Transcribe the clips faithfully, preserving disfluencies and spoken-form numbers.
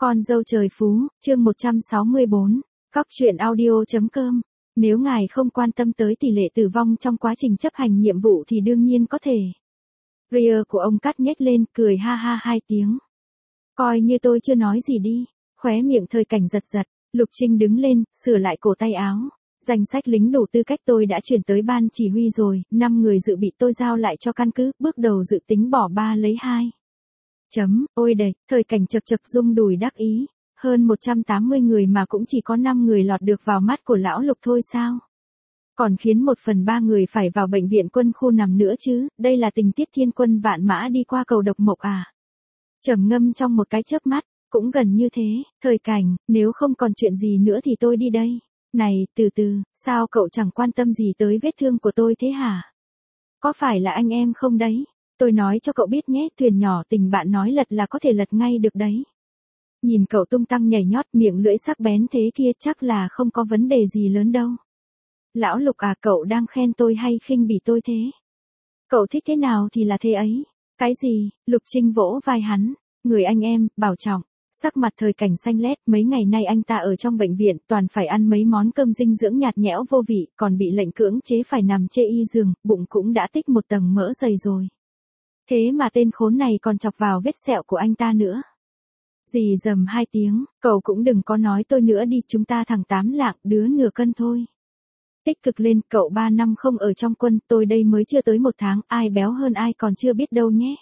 Con dâu trời phú, chương một trăm sáu mươi bốn, Cóc truyện audio.com. Nếu ngài không quan tâm tới tỷ lệ tử vong trong quá trình chấp hành nhiệm vụ thì đương nhiên có thể. Rear của ông cắt nhếch lên, cười ha ha hai tiếng. Coi như tôi chưa nói gì đi, khóe miệng Thời Cảnh giật giật, Lục Trinh đứng lên, sửa lại cổ tay áo. Danh sách lính đủ tư cách tôi đã chuyển tới ban chỉ huy rồi, năm người dự bị tôi giao lại cho căn cứ, bước đầu dự tính bỏ ba lấy hai. Chấm, ôi đầy, Thời Cảnh chập chập rung đùi đắc ý. Hơn một trăm tám mươi người mà cũng chỉ có năm người lọt được vào mắt của lão Lục thôi sao? Còn khiến một phần ba người phải vào bệnh viện quân khu nằm nữa chứ, đây là tình tiết thiên quân vạn mã đi qua cầu độc mộc à? Trầm ngâm trong một cái chớp mắt, cũng gần như thế, Thời Cảnh, nếu không còn chuyện gì nữa thì tôi đi đây. Này, từ từ, sao cậu chẳng quan tâm gì tới vết thương của tôi thế hả? Có phải là anh em không đấy? Tôi nói cho cậu biết nhé, thuyền nhỏ tình bạn nói lật là có thể lật ngay được đấy. Nhìn cậu tung tăng nhảy nhót, miệng lưỡi sắc bén thế kia, chắc là không có vấn đề gì lớn đâu. Lão Lục à, cậu đang khen tôi hay khinh bỉ tôi thế? Cậu thích thế nào thì là thế ấy. Cái gì? Lục Trinh vỗ vai hắn. Người anh em, bảo trọng. Sắc mặt Thời Cảnh xanh lét, mấy ngày nay anh ta ở trong bệnh viện, toàn phải ăn mấy món cơm dinh dưỡng nhạt nhẽo vô vị, còn bị lệnh cưỡng chế phải nằm chê y giường, bụng cũng đã tích một tầng mỡ dày rồi. Thế mà tên khốn này còn chọc vào vết sẹo của anh ta nữa. Dì dầm hai tiếng, cậu cũng đừng có nói tôi nữa đi, chúng ta thằng tám lạng, đứa nửa cân thôi. Tích cực lên, cậu ba năm không ở trong quân, tôi đây mới chưa tới một tháng, ai béo hơn ai còn chưa biết đâu nhé.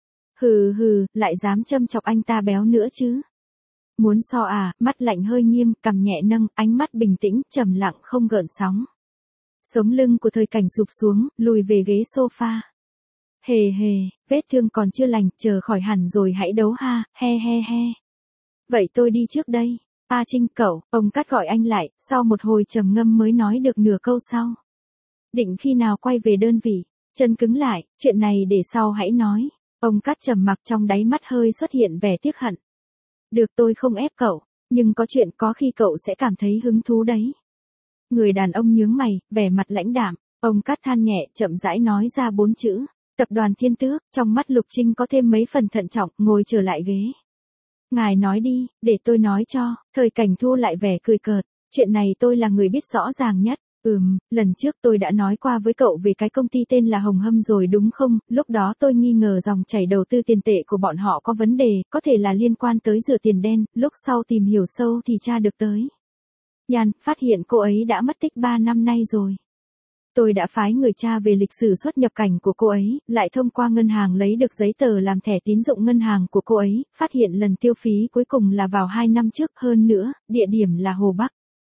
Hừ hừ, lại dám châm chọc anh ta béo nữa chứ. Muốn so à, mắt lạnh hơi nghiêm, cằm nhẹ nâng, ánh mắt bình tĩnh, trầm lặng không gợn sóng. Sống lưng của Thời Cảnh sụp xuống, lùi về ghế sofa. Hề hề, vết thương còn chưa lành, chờ khỏi hẳn rồi hãy đấu ha, he he he. Vậy tôi đi trước đây. A Trinh cậu, ông Cát gọi anh lại, sau một hồi trầm ngâm mới nói được nửa câu sau. Định khi nào quay về đơn vị? Chân cứng lại, chuyện này để sau hãy nói. Ông Cát trầm mặc, trong đáy mắt hơi xuất hiện vẻ tiếc hận. Được, tôi không ép cậu, nhưng có chuyện có khi cậu sẽ cảm thấy hứng thú đấy. Người đàn ông nhướng mày, vẻ mặt lãnh đạm, ông Cát than nhẹ, chậm rãi nói ra bốn chữ. Tập đoàn Thiên Tước, trong mắt Lục Trinh có thêm mấy phần thận trọng, ngồi trở lại ghế. Ngài nói đi, để tôi nói cho. Thời Cảnh thu lại vẻ cười cợt, chuyện này tôi là người biết rõ ràng nhất. Ừm, lần trước tôi đã nói qua với cậu về cái công ty tên là Hồng Hâm rồi đúng không? Lúc đó tôi nghi ngờ dòng chảy đầu tư tiền tệ của bọn họ có vấn đề, có thể là liên quan tới rửa tiền đen, lúc sau tìm hiểu sâu thì tra được tới. Yan, phát hiện cô ấy đã mất tích ba năm nay rồi. Tôi đã phái người tra về lịch sử xuất nhập cảnh của cô ấy, lại thông qua ngân hàng lấy được giấy tờ làm thẻ tín dụng ngân hàng của cô ấy, phát hiện lần tiêu phí cuối cùng là vào hai năm trước, hơn nữa, địa điểm là Hồ Bắc.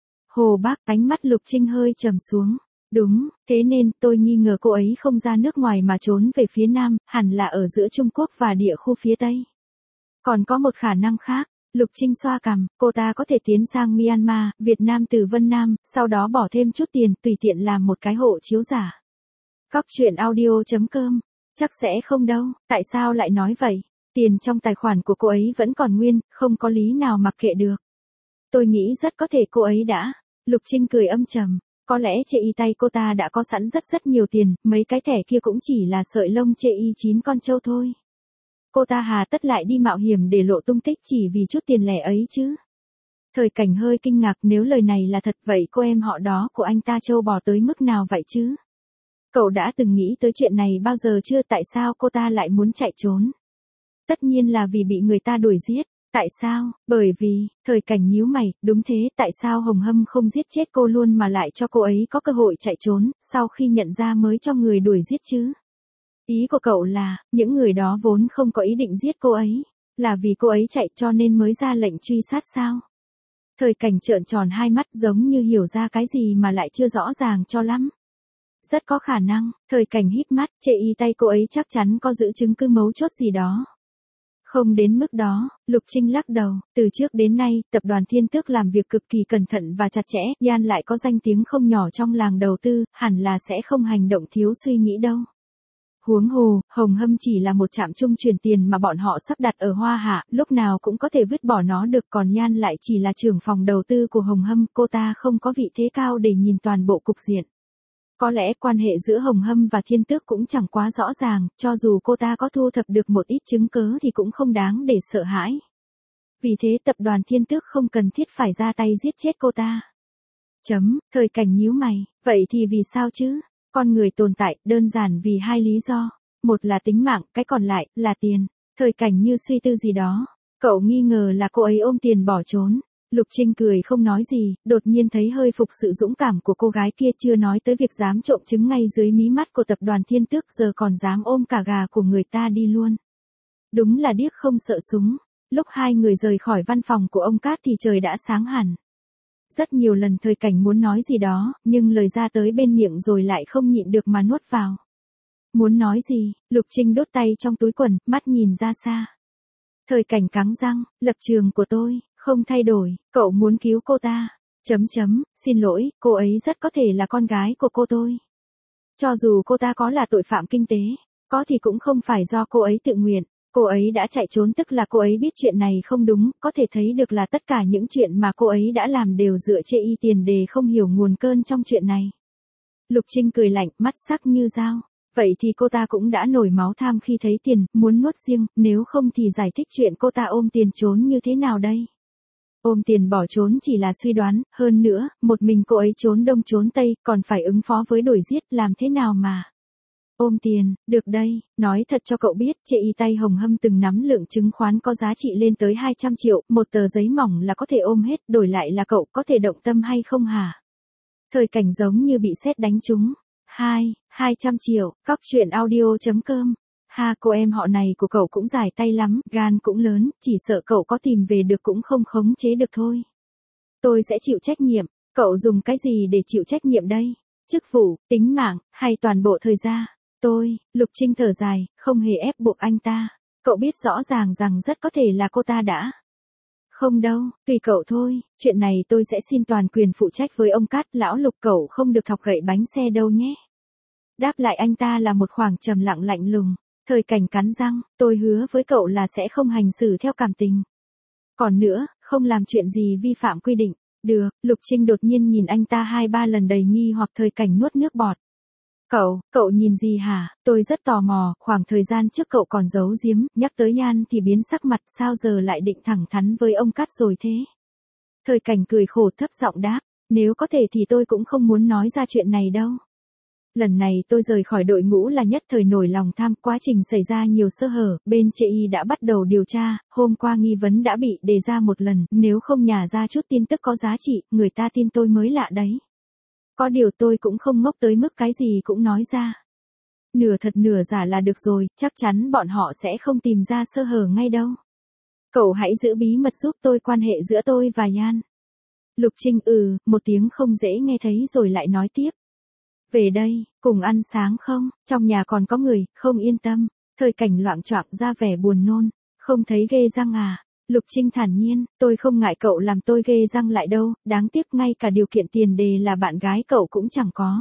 Hồ Bắc, ánh mắt Lục Trinh hơi trầm xuống. Đúng, thế nên tôi nghi ngờ cô ấy không ra nước ngoài mà trốn về phía Nam, hẳn là ở giữa Trung Quốc và địa khu phía Tây. Còn có một khả năng khác. Lục Trinh xoa cằm, cô ta có thể tiến sang Myanmar, Việt Nam từ Vân Nam, sau đó bỏ thêm chút tiền, tùy tiện làm một cái hộ chiếu giả. Cóc truyện audio.com, chắc sẽ không đâu, tại sao lại nói vậy? Tiền trong tài khoản của cô ấy vẫn còn nguyên, không có lý nào mặc kệ được. Tôi nghĩ rất có thể cô ấy đã. Lục Trinh cười âm trầm, có lẽ chê y tay cô ta đã có sẵn rất rất nhiều tiền, mấy cái thẻ kia cũng chỉ là sợi lông chê y chín con trâu thôi. Cô ta hà tất lại đi mạo hiểm để lộ tung tích chỉ vì chút tiền lẻ ấy chứ. Thời Cảnh hơi kinh ngạc, nếu lời này là thật vậy cô em họ đó của anh ta trâu bò tới mức nào vậy chứ? Cậu đã từng nghĩ tới chuyện này bao giờ chưa? Tại sao cô ta lại muốn chạy trốn? Tất nhiên là vì bị người ta đuổi giết. Tại sao? Bởi vì, Thời Cảnh nhíu mày, đúng thế, tại sao Hồng Hâm không giết chết cô luôn mà lại cho cô ấy có cơ hội chạy trốn, sau khi nhận ra mới cho người đuổi giết chứ? Ý của cậu là, những người đó vốn không có ý định giết cô ấy, là vì cô ấy chạy cho nên mới ra lệnh truy sát sao? Thời Cảnh trợn tròn hai mắt giống như hiểu ra cái gì mà lại chưa rõ ràng cho lắm. Rất có khả năng, Thời Cảnh híp mắt, chê y tay cô ấy chắc chắn có giữ chứng cứ mấu chốt gì đó. Không đến mức đó, Lục Trinh lắc đầu, từ trước đến nay, tập đoàn Thiên Tước làm việc cực kỳ cẩn thận và chặt chẽ, Yan lại có danh tiếng không nhỏ trong làng đầu tư, hẳn là sẽ không hành động thiếu suy nghĩ đâu. Huống hồ, Hồng Hâm chỉ là một trạm trung chuyển tiền mà bọn họ sắp đặt ở Hoa Hạ, lúc nào cũng có thể vứt bỏ nó được, còn Yan lại chỉ là trưởng phòng đầu tư của Hồng Hâm, cô ta không có vị thế cao để nhìn toàn bộ cục diện. Có lẽ quan hệ giữa Hồng Hâm và Thiên Tước cũng chẳng quá rõ ràng, cho dù cô ta có thu thập được một ít chứng cớ thì cũng không đáng để sợ hãi. Vì thế tập đoàn Thiên Tước không cần thiết phải ra tay giết chết cô ta. Chấm, Thời Cảnh nhíu mày, vậy thì vì sao chứ? Con người tồn tại, đơn giản vì hai lý do. Một là tính mạng, cái còn lại, là tiền. Thời Cảnh như suy tư gì đó. Cậu nghi ngờ là cô ấy ôm tiền bỏ trốn. Lục Trinh cười không nói gì, đột nhiên thấy hơi phục sự dũng cảm của cô gái kia, chưa nói tới việc dám trộm trứng ngay dưới mí mắt của tập đoàn Thiên Tước, giờ còn dám ôm cả gà của người ta đi luôn. Đúng là điếc không sợ súng. Lúc hai người rời khỏi văn phòng của ông Cát thì trời đã sáng hẳn. Rất nhiều lần Thời Cảnh muốn nói gì đó, nhưng lời ra tới bên miệng rồi lại không nhịn được mà nuốt vào. Muốn nói gì? Lục Trinh đốt tay trong túi quần, mắt nhìn ra xa. Thời Cảnh cắn răng, lập trường của tôi, không thay đổi, cậu muốn cứu cô ta. Chấm chấm, xin lỗi, cô ấy rất có thể là con gái của cô tôi. Cho dù cô ta có là tội phạm kinh tế, có thì cũng không phải do cô ấy tự nguyện. Cô ấy đã chạy trốn tức là cô ấy biết chuyện này không đúng, có thể thấy được là tất cả những chuyện mà cô ấy đã làm đều dựa chê y tiền đề không hiểu nguồn cơn trong chuyện này. Lục Trinh cười lạnh, mắt sắc như dao. Vậy thì cô ta cũng đã nổi máu tham khi thấy tiền, muốn nuốt riêng, nếu không thì giải thích chuyện cô ta ôm tiền trốn như thế nào đây? Ôm tiền bỏ trốn chỉ là suy đoán, hơn nữa, một mình cô ấy trốn đông trốn tây, còn phải ứng phó với đuổi giết, làm thế nào mà? Ôm tiền, được đây, nói thật cho cậu biết, chê y tay hồng hâm từng nắm lượng chứng khoán có giá trị lên tới hai trăm triệu, một tờ giấy mỏng là có thể ôm hết, đổi lại là cậu có thể động tâm hay không hả? Thời Cảnh giống như bị sét đánh trúng. Hai, hai trăm triệu, cóc truyện audio chấm com. Ha, cô em họ này của cậu cũng dài tay lắm, gan cũng lớn, chỉ sợ cậu có tìm về được cũng không khống chế được thôi. Tôi sẽ chịu trách nhiệm, cậu dùng cái gì để chịu trách nhiệm đây? Chức vụ, tính mạng, hay toàn bộ thời gian? Tôi, Lục Trinh thở dài, không hề ép buộc anh ta. Cậu biết rõ ràng rằng rất có thể là cô ta đã. Không đâu, tùy cậu thôi, chuyện này tôi sẽ xin toàn quyền phụ trách với ông Cát, lão Lục, cậu không được thọc gậy bánh xe đâu nhé. Đáp lại anh ta là một khoảng trầm lặng lạnh lùng. Thời Cảnh cắn răng, tôi hứa với cậu là sẽ không hành xử theo cảm tình. Còn nữa, không làm chuyện gì vi phạm quy định. Được, Lục Trinh đột nhiên nhìn anh ta hai ba lần đầy nghi hoặc. Thời Cảnh nuốt nước bọt. Cậu, cậu nhìn gì hả? Tôi rất tò mò, khoảng thời gian trước cậu còn giấu giếm, nhắc tới Nhan thì biến sắc mặt, sao giờ lại định thẳng thắn với ông Cát rồi thế? Thời Cảnh cười khổ thấp giọng đáp, nếu có thể thì tôi cũng không muốn nói ra chuyện này đâu. Lần này tôi rời khỏi đội ngũ là nhất thời nổi lòng tham, quá trình xảy ra nhiều sơ hở, bên chê y đã bắt đầu điều tra, hôm qua nghi vấn đã bị đề ra một lần, nếu không nhả ra chút tin tức có giá trị, người ta tin tôi mới lạ đấy. Có điều tôi cũng không ngốc tới mức cái gì cũng nói ra. Nửa thật nửa giả là được rồi, chắc chắn bọn họ sẽ không tìm ra sơ hở ngay đâu. Cậu hãy giữ bí mật giúp tôi quan hệ giữa tôi và Nhan. Lục Trinh ừ, một tiếng không dễ nghe thấy rồi lại nói tiếp. Về đây, cùng ăn sáng không? Trong nhà còn có người, không yên tâm. Thời Cảnh loạng choạng ra vẻ buồn nôn. Không thấy ghê răng à? Lục Trinh thản nhiên, tôi không ngại cậu làm tôi ghê răng lại đâu, đáng tiếc ngay cả điều kiện tiền đề là bạn gái cậu cũng chẳng có.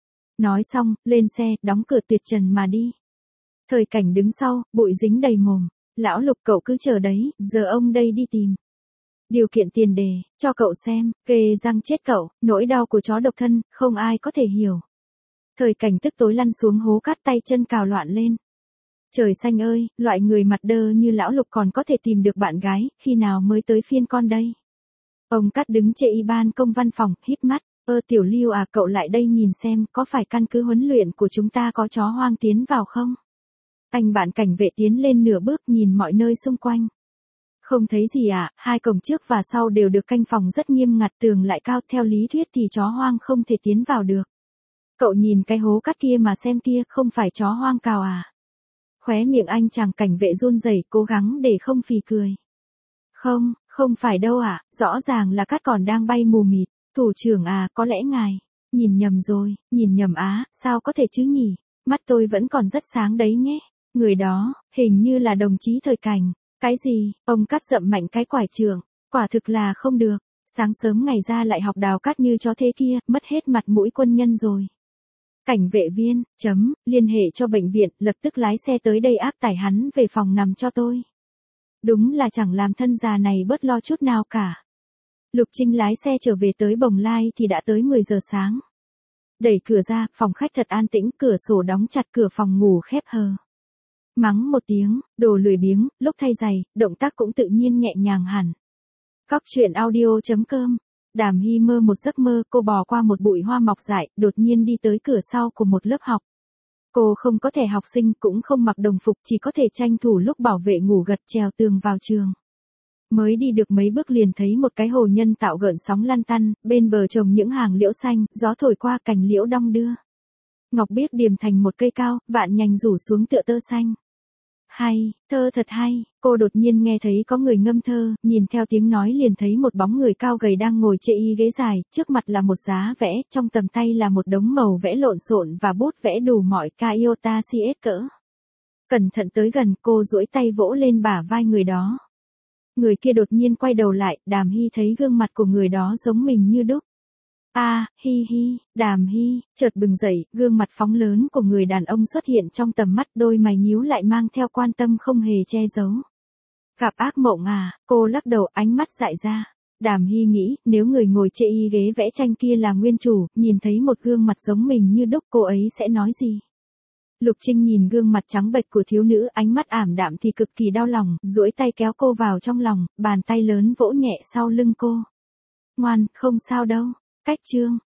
Nói xong, lên xe, đóng cửa tuyệt trần mà đi. Thời Cảnh đứng sau, bụi dính đầy mồm. Lão Lục, cậu cứ chờ đấy, giờ ông đây đi tìm. Điều kiện tiền đề, cho cậu xem, ghê răng chết cậu, nỗi đau của chó độc thân, không ai có thể hiểu. Thời Cảnh tức tối lăn xuống hố cát, tay chân cào loạn lên. Trời xanh ơi, loại người mặt đơ như lão Lục còn có thể tìm được bạn gái, khi nào mới tới phiên con đây? Ông Cát đứng chê y ban công văn phòng, híp mắt, ơ Tiểu Lưu à, cậu lại đây nhìn xem, có phải căn cứ huấn luyện của chúng ta có chó hoang tiến vào không? Anh bạn cảnh vệ tiến lên nửa bước, nhìn mọi nơi xung quanh. Không thấy gì à, hai cổng trước và sau đều được canh phòng rất nghiêm ngặt, tường lại cao, theo lý thuyết thì chó hoang không thể tiến vào được. Cậu nhìn cái hố cát kia mà xem kia, không phải chó hoang cào à? Khóe miệng anh chàng cảnh vệ run rẩy, cố gắng để không phì cười. Không, không phải đâu ạ, à, rõ ràng là cát còn đang bay mù mịt. Thủ trưởng à, có lẽ ngài nhìn nhầm rồi, nhìn nhầm á, sao có thể chứ nhỉ? Mắt tôi vẫn còn rất sáng đấy nhé. Người đó, hình như là đồng chí Thời Cảnh. Cái gì? Ông Cát dậm mạnh cái quải trường. Quả thực là không được. Sáng sớm ngày ra lại học đào cát như chó thế kia, mất hết mặt mũi quân nhân rồi. Cảnh vệ viên, chấm, liên hệ cho bệnh viện, lập tức lái xe tới đây áp tải hắn về phòng nằm cho tôi. Đúng là chẳng làm thân già này bớt lo chút nào cả. Lục Trinh lái xe trở về tới Bồng Lai thì đã tới mười giờ sáng. Đẩy cửa ra, phòng khách thật an tĩnh, cửa sổ đóng chặt, cửa phòng ngủ khép hờ. Mắng một tiếng, đồ lười biếng, lúc thay giày, động tác cũng tự nhiên nhẹ nhàng hẳn. Cóc truyện audio.com. Đàm Hy mơ một giấc mơ, cô bò qua một bụi hoa mọc dại, đột nhiên đi tới cửa sau của một lớp học. Cô không có thẻ học sinh, cũng không mặc đồng phục, chỉ có thể tranh thủ lúc bảo vệ ngủ gật trèo tường vào trường. Mới đi được mấy bước liền thấy một cái hồ nhân tạo gợn sóng lăn tăn, bên bờ trồng những hàng liễu xanh, gió thổi qua cành liễu đong đưa. Ngọc biếc điềm thành một cây cao, vạn nhành rủ xuống tựa tơ xanh. Hay, thơ thật hay, cô đột nhiên nghe thấy có người ngâm thơ, nhìn theo tiếng nói liền thấy một bóng người cao gầy đang ngồi chê y ghế dài, trước mặt là một giá vẽ, trong tầm tay là một đống màu vẽ lộn xộn và bút vẽ đủ mọi ca iota cs cỡ. Cẩn thận tới gần, cô duỗi tay vỗ lên bả vai người đó. Người kia đột nhiên quay đầu lại, Đàm Hy thấy gương mặt của người đó giống mình như đúc. A, à, hi hi, Đàm Hy, chợt bừng dậy, gương mặt phóng lớn của người đàn ông xuất hiện trong tầm mắt, đôi mày nhíu lại mang theo quan tâm không hề che giấu. Gặp ác mộng à, cô lắc đầu, ánh mắt dại ra. Đàm Hy nghĩ, nếu người ngồi chê y ghế vẽ tranh kia là nguyên chủ, nhìn thấy một gương mặt giống mình như đúc, cô ấy sẽ nói gì? Lục Trinh nhìn gương mặt trắng bệch của thiếu nữ, ánh mắt ảm đạm thì cực kỳ đau lòng, duỗi tay kéo cô vào trong lòng, bàn tay lớn vỗ nhẹ sau lưng cô. Ngoan, không sao đâu. Cách chương